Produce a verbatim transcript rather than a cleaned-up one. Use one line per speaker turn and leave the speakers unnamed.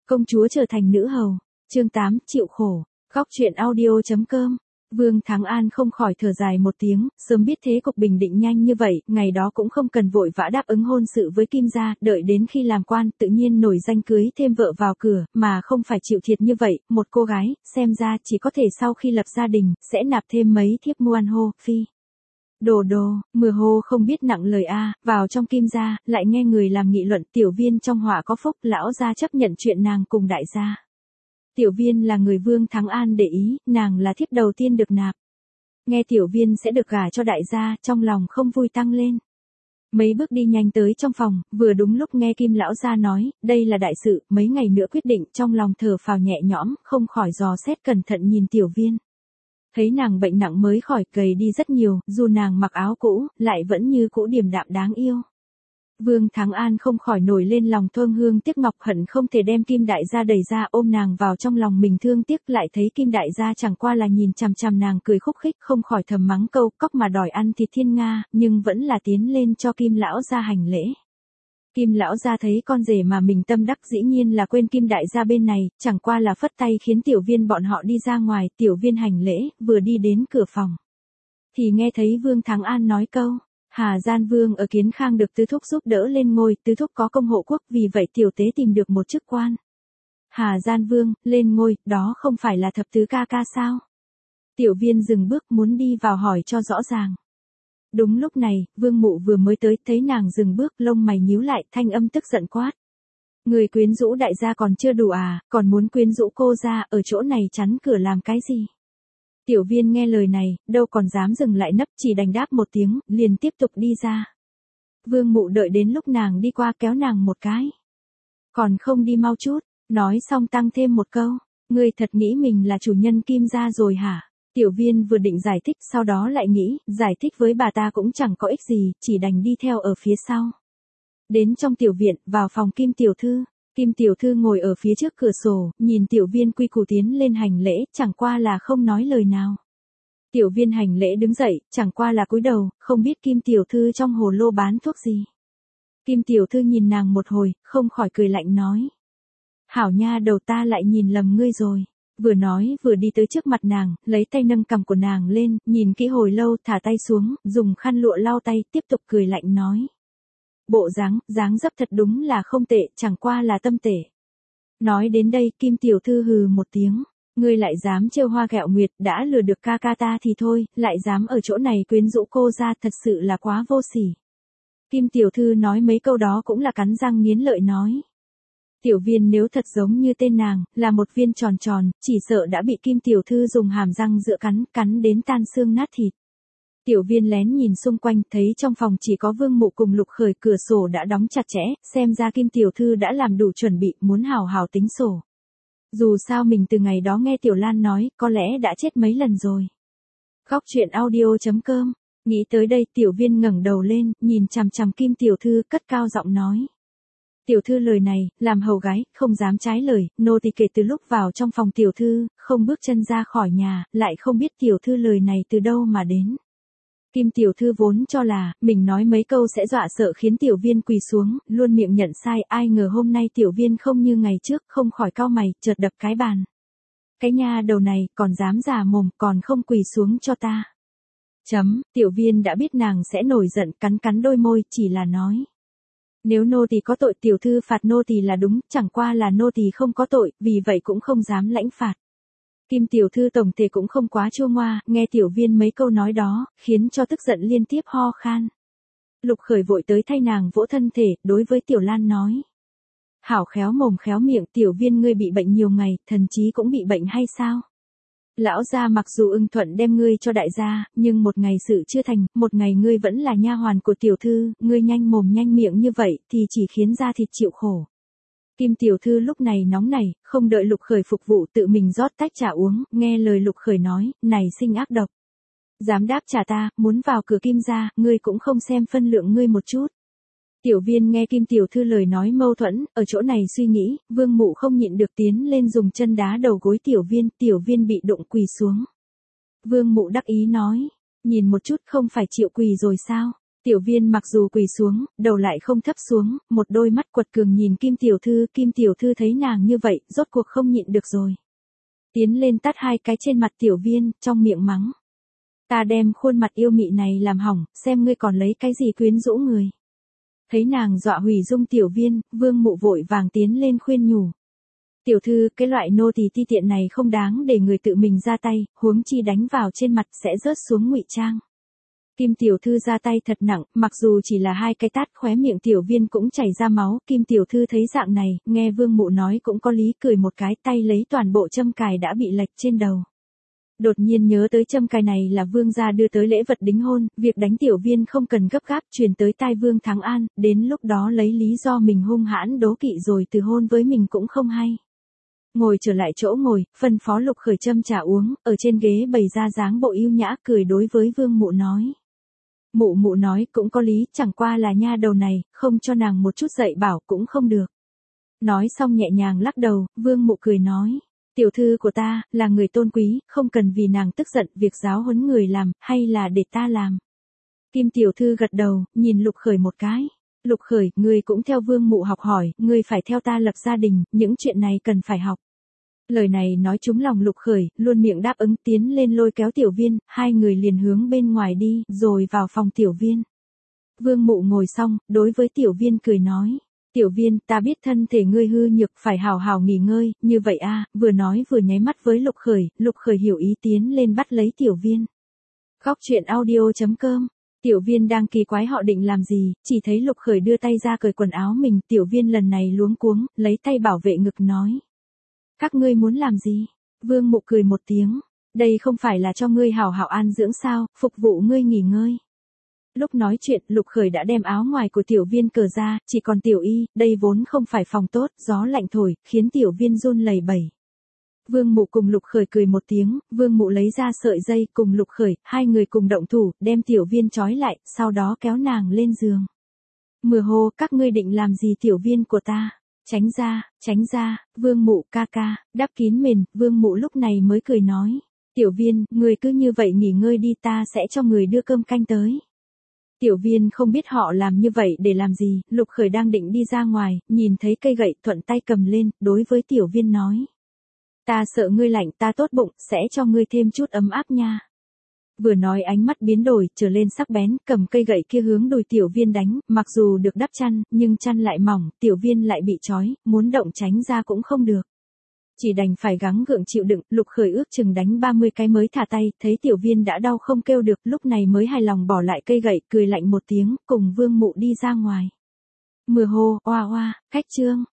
Công chúa trở thành nữ hầu. Chương tám, chịu khổ. Góc truyện audio chấm com. Vương Thắng An không khỏi thở dài một tiếng, sớm biết thế cục bình định nhanh như vậy, ngày đó cũng không cần vội vã đáp ứng hôn sự với Kim gia, đợi đến khi làm quan, tự nhiên nổi danh cưới thêm vợ vào cửa, mà không phải chịu thiệt như vậy, một cô gái, xem ra chỉ có thể sau khi lập gia đình, sẽ nạp thêm mấy thiếp muôn hô, phi. Đồ đồ, mưa hô không biết nặng lời a, vào trong Kim gia, lại nghe người làm nghị luận, tiểu viên trong họa có phúc, lão gia chấp nhận chuyện nàng cùng đại gia. Tiểu viên là người Vương Thắng An để ý, nàng là thiếp đầu tiên được nạp. Nghe tiểu viên sẽ được gả cho đại gia, trong lòng không vui tăng lên. Mấy bước đi nhanh tới trong phòng, vừa đúng lúc nghe Kim lão gia nói, đây là đại sự, mấy ngày nữa quyết định, trong lòng thở phào nhẹ nhõm, không khỏi dò xét cẩn thận nhìn tiểu viên. Thấy nàng bệnh nặng mới khỏi, gầy đi rất nhiều, dù nàng mặc áo cũ, lại vẫn như cũ điềm đạm đáng yêu. Vương Thắng An không khỏi nổi lên lòng thương hương tiếc ngọc, hận không thể đem Kim đại gia đẩy ra ôm nàng vào trong lòng mình thương tiếc, lại thấy Kim đại gia chẳng qua là nhìn chằm chằm nàng cười khúc khích, không khỏi thầm mắng câu cóc mà đòi ăn thịt thiên nga, nhưng vẫn là tiến lên cho Kim lão gia hành lễ. Kim lão gia thấy con rể mà mình tâm đắc dĩ nhiên là quên Kim đại gia bên này, chẳng qua là phất tay khiến tiểu viên bọn họ đi ra ngoài, tiểu viên hành lễ, vừa đi đến cửa phòng. Thì nghe thấy Vương Thắng An nói câu. Hà Gian Vương ở Kiến Khang được tứ thúc giúp đỡ lên ngôi, tứ thúc có công hộ quốc, vì vậy tiểu tế tìm được một chức quan. Hà Gian Vương, lên ngôi, đó không phải là thập tứ ca ca sao? Tiểu viên dừng bước muốn đi vào hỏi cho rõ ràng. Đúng lúc này, Vương Mụ vừa mới tới, thấy nàng dừng bước, lông mày nhíu lại, thanh âm tức giận quát. Người quyến rũ đại gia còn chưa đủ à, còn muốn quyến rũ cô ra, ở chỗ này chắn cửa làm cái gì? Tiểu viên nghe lời này, đâu còn dám dừng lại nấp, chỉ đành đáp một tiếng, liền tiếp tục đi ra. Vương Mụ đợi đến lúc nàng đi qua kéo nàng một cái. Còn không đi mau chút, nói xong tăng thêm một câu, ngươi thật nghĩ mình là chủ nhân Kim gia rồi hả? Tiểu viên vừa định giải thích, sau đó lại nghĩ, giải thích với bà ta cũng chẳng có ích gì, chỉ đành đi theo ở phía sau. Đến trong tiểu viện, vào phòng Kim tiểu thư. Kim tiểu thư ngồi ở phía trước cửa sổ, nhìn tiểu viên quy củ tiến lên hành lễ, chẳng qua là không nói lời nào. Tiểu viên hành lễ đứng dậy, chẳng qua là cúi đầu, không biết Kim tiểu thư trong hồ lô bán thuốc gì. Kim tiểu thư nhìn nàng một hồi, không khỏi cười lạnh nói. Hảo nha, đầu ta lại nhìn lầm ngươi rồi. Vừa nói vừa đi tới trước mặt nàng, lấy tay nâng cằm của nàng lên, nhìn kỹ hồi lâu, thả tay xuống, dùng khăn lụa lau tay, tiếp tục cười lạnh nói. Bộ dáng, dáng dấp thật đúng là không tệ, chẳng qua là tâm tệ. Nói đến đây, Kim tiểu thư hừ một tiếng, ngươi lại dám trêu hoa ghẹo nguyệt, đã lừa được ca ca ta thì thôi, lại dám ở chỗ này quyến rũ cô ra, thật sự là quá vô sỉ. Kim tiểu thư nói mấy câu đó cũng là cắn răng nghiến lợi nói. Tiểu viên nếu thật giống như tên nàng, là một viên tròn tròn, chỉ sợ đã bị Kim tiểu thư dùng hàm răng dựa cắn, cắn đến tan xương nát thịt. Tiểu viên lén nhìn xung quanh, thấy trong phòng chỉ có Vương Mụ cùng Lục Khởi, cửa sổ đã đóng chặt chẽ, xem ra Kim tiểu thư đã làm đủ chuẩn bị, muốn hào hào tính sổ. Dù sao mình từ ngày đó nghe Tiểu Lan nói, có lẽ đã chết mấy lần rồi. Góc truyện audio chấm com. Nghĩ tới đây, tiểu viên ngẩng đầu lên, nhìn chằm chằm Kim tiểu thư, cất cao giọng nói. Tiểu thư lời này, làm hầu gái, không dám trái lời, nô tỳ kể từ lúc vào trong phòng tiểu thư, không bước chân ra khỏi nhà, lại không biết tiểu thư lời này từ đâu mà đến. Kim tiểu thư vốn cho là, mình nói mấy câu sẽ dọa sợ khiến tiểu viên quỳ xuống, luôn miệng nhận sai, ai ngờ hôm nay tiểu viên không như ngày trước, không khỏi cau mày, chợt đập cái bàn. Cái nha đầu này, còn dám giả mồm, còn không quỳ xuống cho ta. Chấm, tiểu viên đã biết nàng sẽ nổi giận, cắn cắn đôi môi, chỉ là nói. Nếu nô tỳ có tội, tiểu thư phạt nô tỳ là đúng, chẳng qua là nô tỳ không có tội, vì vậy cũng không dám lãnh phạt. Kim tiểu thư tổng thể cũng không quá chua ngoa, nghe tiểu viên mấy câu nói đó, khiến cho tức giận liên tiếp ho khan. Lục Khởi vội tới thay nàng vỗ thân thể, đối với Tiểu Lan nói. Hảo khéo mồm khéo miệng, tiểu viên ngươi bị bệnh nhiều ngày, thần chí cũng bị bệnh hay sao? Lão gia mặc dù ưng thuận đem ngươi cho đại gia, nhưng một ngày sự chưa thành, một ngày ngươi vẫn là nha hoàn của tiểu thư, ngươi nhanh mồm nhanh miệng như vậy, thì chỉ khiến da thịt chịu khổ. Kim tiểu thư lúc này nóng nảy, không đợi Lục Khởi phục vụ tự mình rót tách trà uống, nghe lời Lục Khởi nói, này sinh ác độc. Dám đáp trả ta, muốn vào cửa Kim gia, ngươi cũng không xem phân lượng ngươi một chút. Tiểu viên nghe Kim tiểu thư lời nói mâu thuẫn, ở chỗ này suy nghĩ, Vương Mụ không nhịn được tiến lên dùng chân đá đầu gối tiểu viên, tiểu viên bị đụng quỳ xuống. Vương Mụ đắc ý nói, nhìn một chút không phải chịu quỳ rồi sao? Tiểu viên mặc dù quỳ xuống, đầu lại không thấp xuống, một đôi mắt quật cường nhìn Kim tiểu thư, Kim tiểu thư thấy nàng như vậy, rốt cuộc không nhịn được rồi. Tiến lên tát hai cái trên mặt tiểu viên, trong miệng mắng. Ta đem khuôn mặt yêu mị này làm hỏng, xem ngươi còn lấy cái gì quyến rũ người. Thấy nàng dọa hủy dung tiểu viên, Vương Mụ vội vàng tiến lên khuyên nhủ. Tiểu thư, cái loại nô tỳ ti tiện này không đáng để người tự mình ra tay, huống chi đánh vào trên mặt sẽ rớt xuống ngụy trang. Kim tiểu thư ra tay thật nặng, mặc dù chỉ là hai cái tát, khóe miệng tiểu viên cũng chảy ra máu. Kim tiểu thư thấy dạng này, nghe Vương Mụ nói cũng có lý, cười một cái, tay lấy toàn bộ châm cài đã bị lệch trên đầu. Đột nhiên nhớ tới châm cài này là Vương gia đưa tới lễ vật đính hôn, việc đánh tiểu viên không cần gấp gáp, truyền tới tai Vương Thắng An, đến lúc đó lấy lý do mình hung hãn đố kỵ rồi từ hôn với mình cũng không hay. Ngồi trở lại chỗ ngồi, phân phó Lục Khởi châm trà uống, ở trên ghế bày ra dáng bộ yêu nhã, cười đối với Vương Mụ nói. Mụ mụ nói cũng có lý, chẳng qua là nha đầu này, không cho nàng một chút dạy bảo cũng không được. Nói xong nhẹ nhàng lắc đầu, Vương Mụ cười nói. Tiểu thư của ta, là người tôn quý, không cần vì nàng tức giận, việc giáo huấn người làm, hay là để ta làm. Kim tiểu thư gật đầu, nhìn Lục Khởi một cái. Lục Khởi, ngươi cũng theo Vương Mụ học hỏi, ngươi phải theo ta lập gia đình, những chuyện này cần phải học. Lời này nói trúng lòng Lục Khởi, luôn miệng đáp ứng, tiến lên lôi kéo tiểu viên, hai người liền hướng bên ngoài đi, rồi vào phòng tiểu viên. Vương Mụ ngồi xong, đối với tiểu viên cười nói. Tiểu viên, ta biết thân thể ngươi hư nhược, phải hào hào nghỉ ngơi, như vậy a. Vừa nói vừa nháy mắt với Lục Khởi, Lục Khởi hiểu ý tiến lên bắt lấy tiểu viên. Góc truyện audio chấm com. Tiểu viên đang kỳ quái họ định làm gì, chỉ thấy Lục Khởi đưa tay ra cởi quần áo mình, tiểu viên lần này luống cuống, lấy tay bảo vệ ngực nói. Các ngươi muốn làm gì? Vương Mụ cười một tiếng, đây không phải là cho ngươi hảo hảo an dưỡng sao, phục vụ ngươi nghỉ ngơi. Lúc nói chuyện, Lục Khởi đã đem áo ngoài của tiểu viên cởi ra, chỉ còn tiểu y, đây vốn không phải phòng tốt, gió lạnh thổi, khiến tiểu viên run lẩy bẩy. Vương Mụ cùng Lục Khởi cười một tiếng, Vương Mụ lấy ra sợi dây, cùng Lục Khởi, hai người cùng động thủ, đem tiểu viên trói lại, sau đó kéo nàng lên giường. Mưa hô, các ngươi định làm gì tiểu viên của ta? Tránh ra, tránh ra, Vương Mụ ca ca, đắp kín mền, Vương Mụ lúc này mới cười nói. Tiểu viên, người cứ như vậy nghỉ ngơi đi, ta sẽ cho người đưa cơm canh tới. Tiểu viên không biết họ làm như vậy để làm gì, Lục Khởi đang định đi ra ngoài, nhìn thấy cây gậy thuận tay cầm lên, đối với tiểu viên nói. Ta sợ ngươi lạnh, ta tốt bụng, sẽ cho ngươi thêm chút ấm áp nha. Vừa nói ánh mắt biến đổi, trở lên sắc bén, cầm cây gậy kia hướng đùi tiểu viên đánh, mặc dù được đắp chăn, nhưng chăn lại mỏng, tiểu viên lại bị trói, muốn động tránh ra cũng không được. Chỉ đành phải gắng gượng chịu đựng, Lục Khởi ước chừng đánh ba mươi cái mới thả tay, thấy tiểu viên đã đau không kêu được, lúc này mới hài lòng bỏ lại cây gậy, cười lạnh một tiếng, cùng Vương Mụ đi ra ngoài. Mưa hô, oa oa, khách trương,